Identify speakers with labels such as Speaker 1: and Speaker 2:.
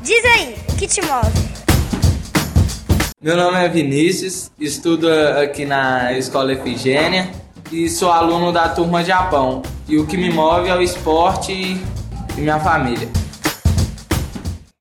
Speaker 1: Diz aí, o que te move?
Speaker 2: Meu nome é Vinícius, estudo aqui na Escola Efigênia e sou aluno da turma Japão. E o que me move é o esporte e minha família.